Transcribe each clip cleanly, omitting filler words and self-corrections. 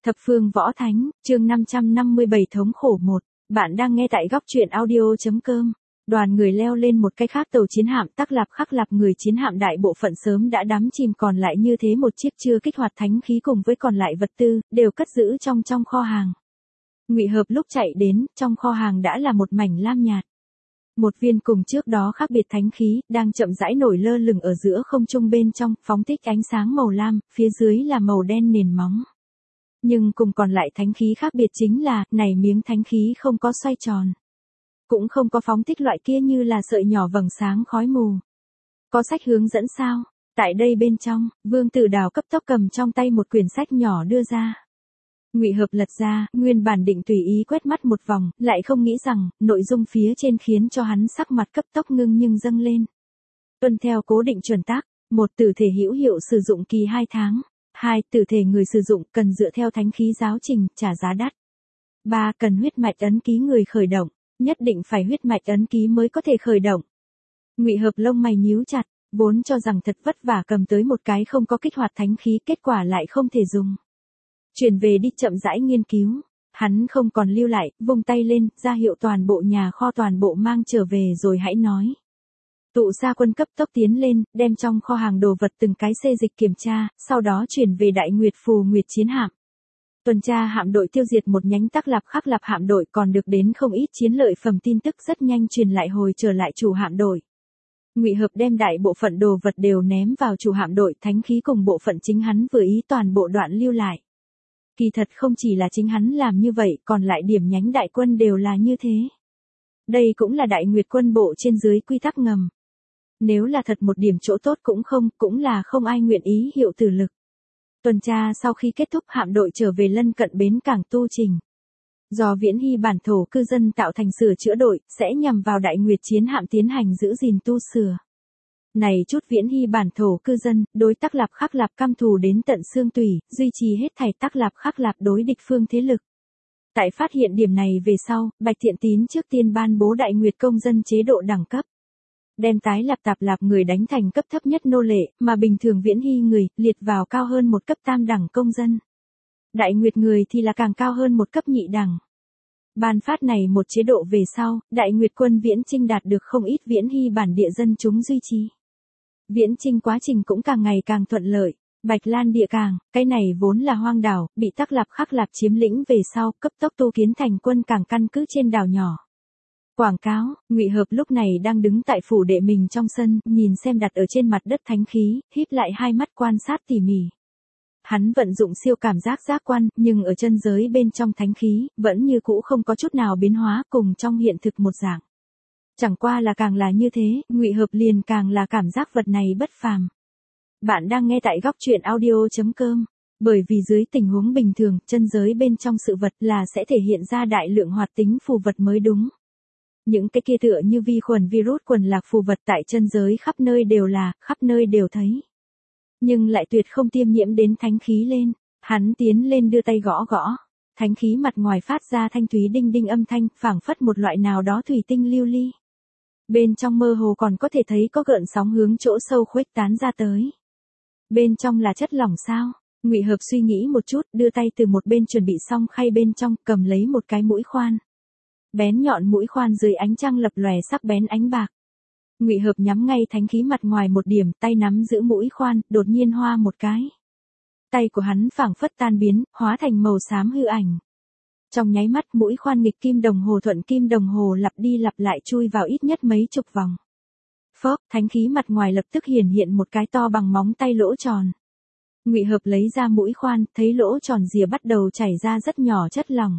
Thập phương võ thánh, chương 557 thống khổ 1. Bạn đang nghe tại góc truyện audio.com. Đoàn người leo lên một cái khác tàu chiến hạm Tắc Lạp Khắc Lạp, người chiến hạm đại bộ phận sớm đã đắm chìm, còn lại như thế một chiếc chưa kích hoạt thánh khí cùng với còn lại vật tư, đều cất giữ trong kho hàng. Ngụy Hợp lúc chạy đến, trong kho hàng đã là một mảnh lam nhạt. Một viên cùng trước đó khác biệt thánh khí, đang chậm rãi nổi lơ lửng ở giữa không trung, bên trong, phóng thích ánh sáng màu lam, phía dưới là màu đen nền móng. Nhưng cùng còn lại thánh khí khác biệt chính là, này miếng thánh khí không có xoay tròn. Cũng không có phóng thích loại kia như là sợi nhỏ vầng sáng khói mù. Có sách hướng dẫn sao? Tại đây bên trong, Vương Tử Đào cấp tốc cầm trong tay một quyển sách nhỏ đưa ra. Ngụy Hợp lật ra, nguyên bản định tùy ý quét mắt một vòng, lại không nghĩ rằng, nội dung phía trên khiến cho hắn sắc mặt cấp tốc ngưng nhưng dâng lên. Tuân theo cố định chuẩn tắc, 1. Tử thể hữu hiệu sử dụng kỳ 2 tháng. 2. Tử thể người sử dụng cần dựa theo thánh khí giáo trình, trả giá đắt. 3. Cần huyết mạch ấn ký người khởi động, nhất định phải huyết mạch ấn ký mới có thể khởi động. Ngụy Hợp lông mày nhíu chặt, vốn cho rằng thật vất vả cầm tới một cái không có kích hoạt thánh khí, kết quả lại không thể dùng. Chuyển về đi, chậm rãi nghiên cứu. Hắn không còn lưu lại, vung tay lên, ra hiệu toàn bộ nhà kho toàn bộ mang trở về rồi hãy nói. Tụ gia quân cấp tốc tiến lên, đem trong kho hàng đồ vật từng cái xê dịch kiểm tra, sau đó chuyển về Đại Nguyệt Phù Nguyệt chiến hạm. Tuần tra hạm đội tiêu diệt một nhánh Tắc Lạp Khắc Lạp hạm đội, còn được đến không ít chiến lợi phẩm, tin tức rất nhanh truyền lại hồi trở lại chủ hạm đội. Ngụy Hợp đem đại bộ phận đồ vật đều ném vào chủ hạm đội, thánh khí cùng bộ phận chính hắn vừa ý toàn bộ đoạn lưu lại. Kỳ thật không chỉ là chính hắn làm như vậy, còn lại điểm nhánh đại quân đều là như thế. Đây cũng là Đại Nguyệt quân bộ trên dưới quy tắc ngầm. Nếu là thật một điểm chỗ tốt cũng là không ai nguyện ý hiệu tử lực. Tuần tra sau khi kết thúc, hạm đội trở về lân cận bến cảng tu trình. Do Viễn Hy bản thổ cư dân tạo thành sửa chữa đội, sẽ nhằm vào Đại Nguyệt chiến hạm tiến hành giữ gìn tu sửa. Này chút Viễn Hy bản thổ cư dân, đối Tắc Lạp Khắc Lạp căm thù đến tận xương tủy, duy trì hết thảy Tắc Lạp Khắc Lạp đối địch phương thế lực. Tại phát hiện điểm này về sau, Bạch Thiện Tín trước tiên ban bố Đại Nguyệt công dân chế độ đẳng cấp. Đem tái lạp tạp lạp người đánh thành cấp thấp nhất nô lệ, mà bình thường Viễn Hy người, liệt vào cao hơn một cấp tam đẳng công dân. Đại Nguyệt người thì là càng cao hơn một cấp nhị đẳng. Ban phát này một chế độ về sau, Đại Nguyệt quân Viễn Chinh đạt được không ít Viễn Hy bản địa dân chúng duy trì. Viễn Chinh quá trình cũng càng ngày càng thuận lợi. Bạch Lan địa cảng, cái này vốn là hoang đảo, bị Tắc Lạp Khắc Lạp chiếm lĩnh về sau, cấp tốc tu kiến thành quân cảng căn cứ trên đảo nhỏ. Quảng cáo, Ngụy Hợp lúc này đang đứng tại phủ đệ mình trong sân, nhìn xem đặt ở trên mặt đất thánh khí, híp lại hai mắt quan sát tỉ mỉ. Hắn vận dụng siêu cảm giác giác quan, nhưng ở chân giới bên trong thánh khí, vẫn như cũ không có chút nào biến hóa, cùng trong hiện thực một dạng. Chẳng qua là càng là như thế, Ngụy Hợp liền càng là cảm giác vật này bất phàm. Bạn đang nghe tại góc truyện audio.com. Bởi vì dưới tình huống bình thường, chân giới bên trong sự vật là sẽ thể hiện ra đại lượng hoạt tính phù vật mới đúng. Những cái kia tựa như vi khuẩn virus quần lạc phù vật tại chân giới khắp nơi đều là, khắp nơi đều thấy. Nhưng lại tuyệt không tiêm nhiễm đến thánh khí lên. Hắn tiến lên đưa tay gõ gõ. Thánh khí mặt ngoài phát ra thanh thúy đinh đinh âm thanh, phảng phất một loại nào đó thủy tinh lưu ly. Bên trong mơ hồ còn có thể thấy có gợn sóng hướng chỗ sâu khuếch tán ra tới. Bên trong là chất lỏng sao? Ngụy Hợp suy nghĩ một chút, đưa tay từ một bên chuẩn bị xong khay bên trong, cầm lấy một cái mũi khoan. Bén nhọn mũi khoan dưới ánh trăng lập lòe sắc bén ánh bạc. Ngụy Hợp nhắm ngay thánh khí mặt ngoài một điểm, tay nắm giữ mũi khoan, đột nhiên hoa một cái. Tay của hắn phảng phất tan biến, hóa thành màu xám hư ảnh. Trong nháy mắt, mũi khoan nghịch kim đồng hồ thuận kim đồng hồ lặp đi lặp lại chui vào ít nhất mấy chục vòng. Phốc, thánh khí mặt ngoài lập tức hiện một cái to bằng móng tay lỗ tròn. Ngụy Hợp lấy ra mũi khoan, thấy lỗ tròn rìa bắt đầu chảy ra rất nhỏ chất lỏng.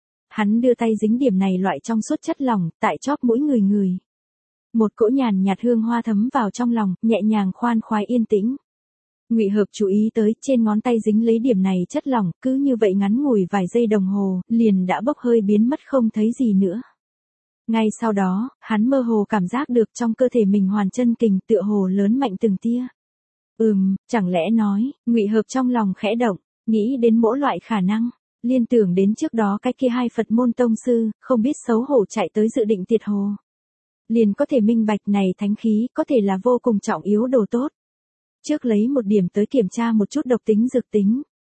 Hắn đưa tay dính điểm này loại trong suốt chất lỏng, tại chóp mũi người. Một cỗ nhàn nhạt hương hoa thấm vào trong lòng, nhẹ nhàng khoan khoái yên tĩnh. Ngụy Hợp chú ý tới, trên ngón tay dính lấy điểm này chất lỏng, cứ như vậy ngắn ngủi vài giây đồng hồ, liền đã bốc hơi biến mất không thấy gì nữa. Ngay sau đó, hắn mơ hồ cảm giác được trong cơ thể mình hoàn chân kình tựa hồ lớn mạnh từng tia. Chẳng lẽ nói, Ngụy Hợp trong lòng khẽ động, nghĩ đến mỗi loại khả năng. Liên tưởng đến trước đó cái kia hai Phật môn tông sư, không biết xấu hổ chạy tới dự định tiệt hồ. Liền có thể minh bạch này thánh khí có thể là vô cùng trọng yếu đồ tốt. Trước lấy một điểm tới kiểm tra một chút độc tính dược tính.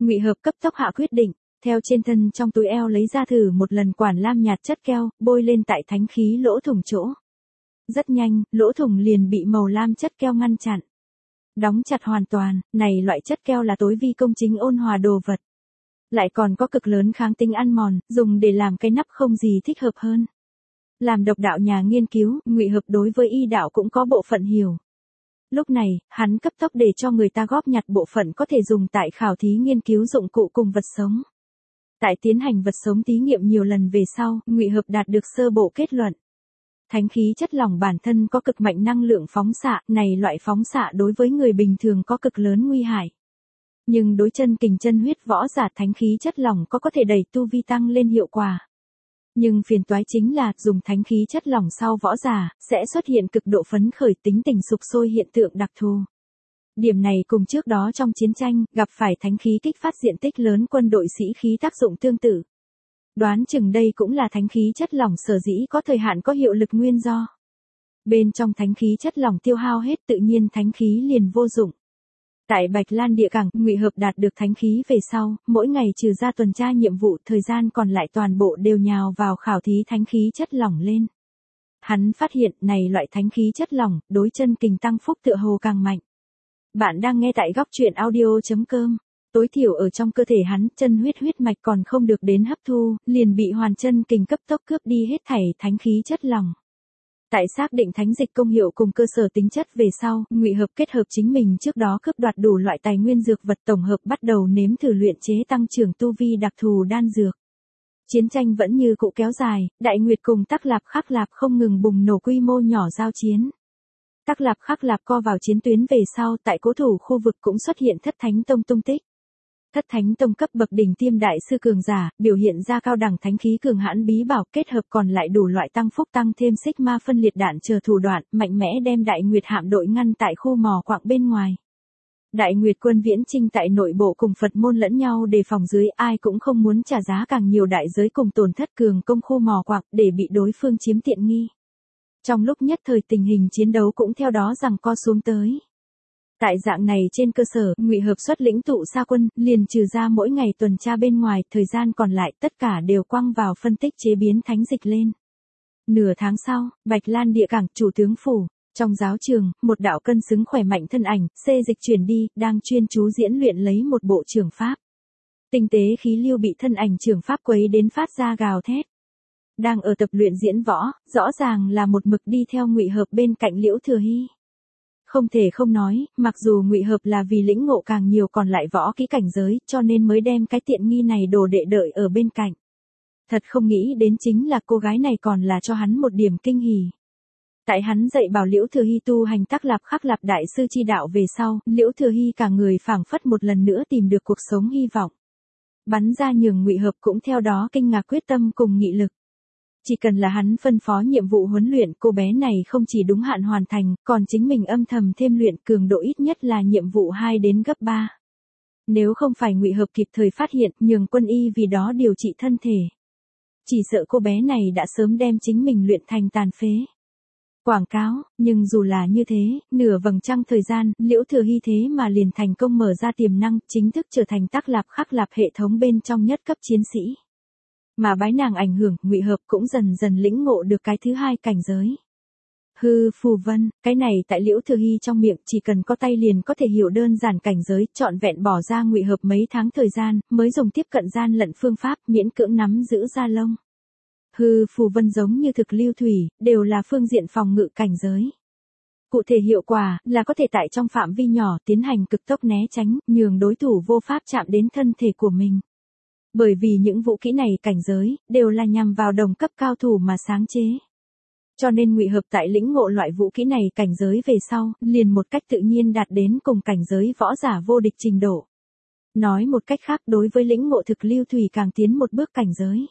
Ngụy Hợp cấp tốc hạ quyết định, theo trên thân trong túi eo lấy ra thử một lần quản lam nhạt chất keo, bôi lên tại thánh khí lỗ thủng chỗ. Rất nhanh, lỗ thủng liền bị màu lam chất keo ngăn chặn. Đóng chặt hoàn toàn, này loại chất keo là tối vi công chính ôn hòa đồ vật. Lại còn có cực lớn kháng tính ăn mòn, dùng để làm cái nắp không gì thích hợp hơn. Làm độc đạo nhà nghiên cứu, Ngụy Hợp đối với y đạo cũng có bộ phận hiểu. Lúc này, hắn cấp tốc để cho người ta góp nhặt bộ phận có thể dùng tại khảo thí nghiên cứu dụng cụ cùng vật sống. Tại tiến hành vật sống thí nghiệm nhiều lần về sau, Ngụy Hợp đạt được sơ bộ kết luận. Thánh khí chất lỏng bản thân có cực mạnh năng lượng phóng xạ, này loại phóng xạ đối với người bình thường có cực lớn nguy hại. Nhưng đối chân kình chân huyết võ giả thánh khí chất lỏng có thể đẩy tu vi tăng lên hiệu quả. Nhưng phiền toái chính là, dùng thánh khí chất lỏng sau võ giả, sẽ xuất hiện cực độ phấn khởi tính tình sục sôi hiện tượng đặc thù. Điểm này cùng trước đó trong chiến tranh, gặp phải thánh khí kích phát diện tích lớn quân đội sĩ khí tác dụng tương tự. Đoán chừng đây cũng là thánh khí chất lỏng sở dĩ có thời hạn có hiệu lực nguyên do. Bên trong thánh khí chất lỏng tiêu hao hết tự nhiên thánh khí liền vô dụng. Tại Bạch Lan địa cảng, Ngụy Hợp đạt được thánh khí về sau, mỗi ngày trừ ra tuần tra nhiệm vụ, thời gian còn lại toàn bộ đều nhào vào khảo thí thánh khí chất lỏng lên. Hắn phát hiện này loại thánh khí chất lỏng, đối chân kình tăng phúc tựa hồ càng mạnh. Bạn đang nghe tại góc truyện audio.com. Tối thiểu ở trong cơ thể hắn, chân huyết mạch còn không được đến hấp thu, liền bị hoàn chân kình cấp tốc cướp đi hết thảy thánh khí chất lỏng. Tại xác định thánh dịch công hiệu cùng cơ sở tính chất về sau, Ngụy Hợp kết hợp chính mình trước đó cướp đoạt đủ loại tài nguyên dược vật tổng hợp bắt đầu nếm thử luyện chế tăng trưởng tu vi đặc thù đan dược. Chiến tranh vẫn như cũ kéo dài, Đại Nguyệt cùng Tắc Lạp Khắc Lạp không ngừng bùng nổ quy mô nhỏ giao chiến. Tắc Lạp Khắc Lạp co vào chiến tuyến về sau, tại cố thủ khu vực cũng xuất hiện Thất Thánh Tông tung tích. Thất Thánh Tông cấp bậc đỉnh tiêm đại sư cường giả, biểu hiện ra cao đẳng thánh khí cường hãn bí bảo, kết hợp còn lại đủ loại tăng phúc tăng thêm xích ma phân liệt đạn chờ thủ đoạn, mạnh mẽ đem Đại Nguyệt hạm đội ngăn tại khu mỏ quặng bên ngoài. Đại Nguyệt quân viễn chinh tại nội bộ cùng Phật môn lẫn nhau đề phòng dưới, ai cũng không muốn trả giá càng nhiều đại giới cùng tổn thất cường công khu mỏ quặng để bị đối phương chiếm tiện nghi. Trong lúc nhất thời tình hình chiến đấu cũng theo đó giằng co xuống tới. Tại dạng này trên cơ sở, Ngụy Hợp xuất lĩnh tụ xa quân, liền trừ ra mỗi ngày tuần tra bên ngoài, thời gian còn lại tất cả đều quăng vào phân tích chế biến thánh dịch lên. Nửa tháng sau, Bạch Lan địa cảng, chủ tướng phủ, trong giáo trường, một đạo cân xứng khỏe mạnh thân ảnh, xê dịch chuyển đi, đang chuyên chú diễn luyện lấy một bộ trường pháp. Tinh tế khí lưu bị thân ảnh trường pháp quấy đến phát ra gào thét. Đang ở tập luyện diễn võ, rõ ràng là một mực đi theo Ngụy Hợp bên cạnh Liễu Thừa Hy. Không thể không nói, mặc dù Ngụy Hợp là vì lĩnh ngộ càng nhiều còn lại võ kỹ cảnh giới, cho nên mới đem cái tiện nghi này đồ đệ đợi ở bên cạnh. Thật không nghĩ đến chính là cô gái này còn là cho hắn một điểm kinh hỉ. Tại hắn dạy bảo Liễu Thừa Hy tu hành Tắc Lạp Khắc Lạp đại sư chi đạo về sau, Liễu Thừa Hy cả người phảng phất một lần nữa tìm được cuộc sống hy vọng. Bắn ra nhường Ngụy Hợp cũng theo đó kinh ngạc quyết tâm cùng nghị lực. Chỉ cần là hắn phân phó nhiệm vụ huấn luyện, cô bé này không chỉ đúng hạn hoàn thành, còn chính mình âm thầm thêm luyện, cường độ ít nhất là nhiệm vụ 2 đến gấp 3. Nếu không phải Ngụy Hợp kịp thời phát hiện, nhường quân y vì đó điều trị thân thể. Chỉ sợ cô bé này đã sớm đem chính mình luyện thành tàn phế. Quảng cáo, nhưng dù là như thế, nửa vầng trăng thời gian, Liễu Thừa Hy thế mà liền thành công mở ra tiềm năng, chính thức trở thành Tắc Lạp Khắc Lạp hệ thống bên trong nhất cấp chiến sĩ. Mà bái nàng ảnh hưởng, Ngụy Hợp cũng dần dần lĩnh ngộ được cái thứ hai cảnh giới. Hư phù vân, cái này tại Liễu Thừa Hy trong miệng chỉ cần có tay liền có thể hiểu đơn giản cảnh giới, trọn vẹn bỏ ra Ngụy Hợp mấy tháng thời gian, mới dùng tiếp cận gian lận phương pháp miễn cưỡng nắm giữ ra lông. Hư phù vân giống như thực lưu thủy, đều là phương diện phòng ngự cảnh giới. Cụ thể hiệu quả là có thể tại trong phạm vi nhỏ tiến hành cực tốc né tránh, nhường đối thủ vô pháp chạm đến thân thể của mình. Bởi vì những vũ kỹ này cảnh giới, đều là nhằm vào đồng cấp cao thủ mà sáng chế. Cho nên Ngụy Hợp tại lĩnh ngộ loại vũ kỹ này cảnh giới về sau, liền một cách tự nhiên đạt đến cùng cảnh giới võ giả vô địch trình độ. Nói một cách khác, đối với lĩnh ngộ thực lưu thủy càng tiến một bước cảnh giới.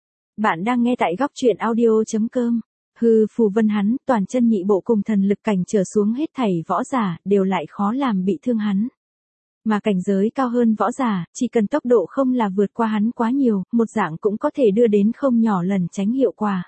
Bạn đang nghe tại góc truyện audio.com. Hư phù vân hắn, toàn chân nhị bộ cùng thần lực cảnh trở xuống hết thảy võ giả, đều lại khó làm bị thương hắn. Mà cảnh giới cao hơn võ giả, chỉ cần tốc độ không là vượt qua hắn quá nhiều, một dạng cũng có thể đưa đến không nhỏ lần tránh hiệu quả.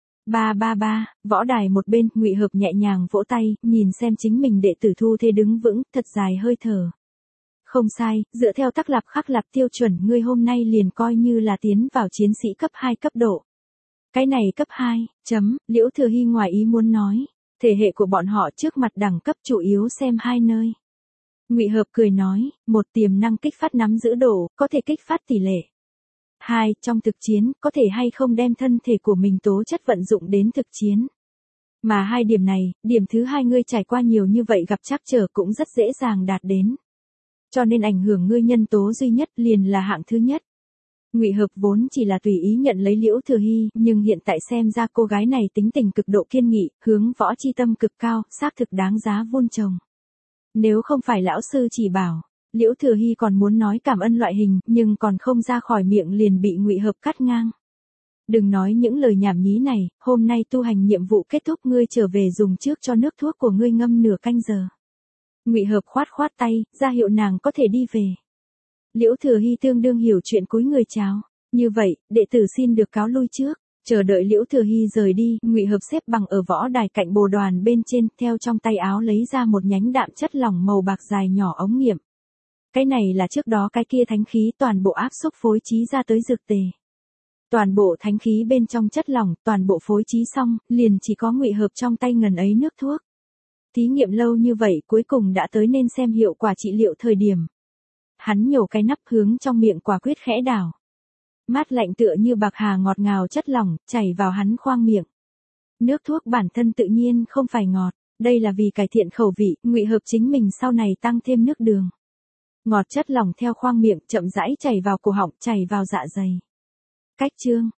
333, võ đài một bên, Ngụy Hợp nhẹ nhàng vỗ tay, nhìn xem chính mình đệ tử Thu Thế đứng vững, thật dài hơi thở. Không sai, dựa theo tắc lạp khắc lạp tiêu chuẩn ngươi hôm nay liền coi như là tiến vào chiến sĩ cấp 2 cấp độ. Cái này cấp 2, Liễu Thừa Hy ngoài ý muốn nói, thể hệ của bọn họ trước mặt đẳng cấp chủ yếu xem hai nơi. Ngụy Hợp cười nói, một tiềm năng kích phát nắm giữ độ, có thể kích phát tỷ lệ. 2, trong thực chiến, có thể hay không đem thân thể của mình tố chất vận dụng đến thực chiến. Mà hai điểm này, điểm thứ hai ngươi trải qua nhiều như vậy gặp trắc trở cũng rất dễ dàng đạt đến. Cho nên ảnh hưởng ngươi nhân tố duy nhất liền là hạng thứ nhất. Ngụy Hợp vốn chỉ là tùy ý nhận lấy Liễu Thừa Hy, nhưng hiện tại xem ra cô gái này tính tình cực độ kiên nghị, hướng võ chi tâm cực cao, xác thực đáng giá vun trồng. Nếu không phải lão sư chỉ bảo, Liễu Thừa Hy còn muốn nói cảm ơn loại hình, nhưng còn không ra khỏi miệng liền bị Ngụy Hợp cắt ngang. Đừng nói những lời nhảm nhí này, hôm nay tu hành nhiệm vụ kết thúc ngươi trở về dùng trước cho nước thuốc của ngươi ngâm nửa canh giờ. Ngụy Hợp khoát khoát tay, ra hiệu nàng có thể đi về. Liễu Thừa Hy tương đương hiểu chuyện cúi người chào. Như vậy, đệ tử xin được cáo lui trước. Chờ đợi Liễu Thừa Hy rời đi, Ngụy Hợp xếp bằng ở võ đài cạnh bồ đoàn bên trên, theo trong tay áo lấy ra một nhánh đạm chất lỏng màu bạc dài nhỏ ống nghiệm. Cái này là trước đó cái kia thánh khí toàn bộ áp xúc phối trí ra tới dược tề. Toàn bộ thánh khí bên trong chất lỏng, toàn bộ phối trí xong, liền chỉ có Ngụy Hợp trong tay ngần ấy nước thuốc. Thí nghiệm lâu như vậy cuối cùng đã tới nên xem hiệu quả trị liệu thời điểm. Hắn nhổ cái nắp hướng trong miệng quả quyết khẽ đảo. Mát lạnh tựa như bạc hà ngọt ngào chất lỏng, chảy vào hắn khoang miệng. Nước thuốc bản thân tự nhiên không phải ngọt, đây là vì cải thiện khẩu vị, Ngụy Hợp chính mình sau này tăng thêm nước đường. Ngọt chất lỏng theo khoang miệng chậm rãi chảy vào cổ họng, chảy vào dạ dày. Cách chương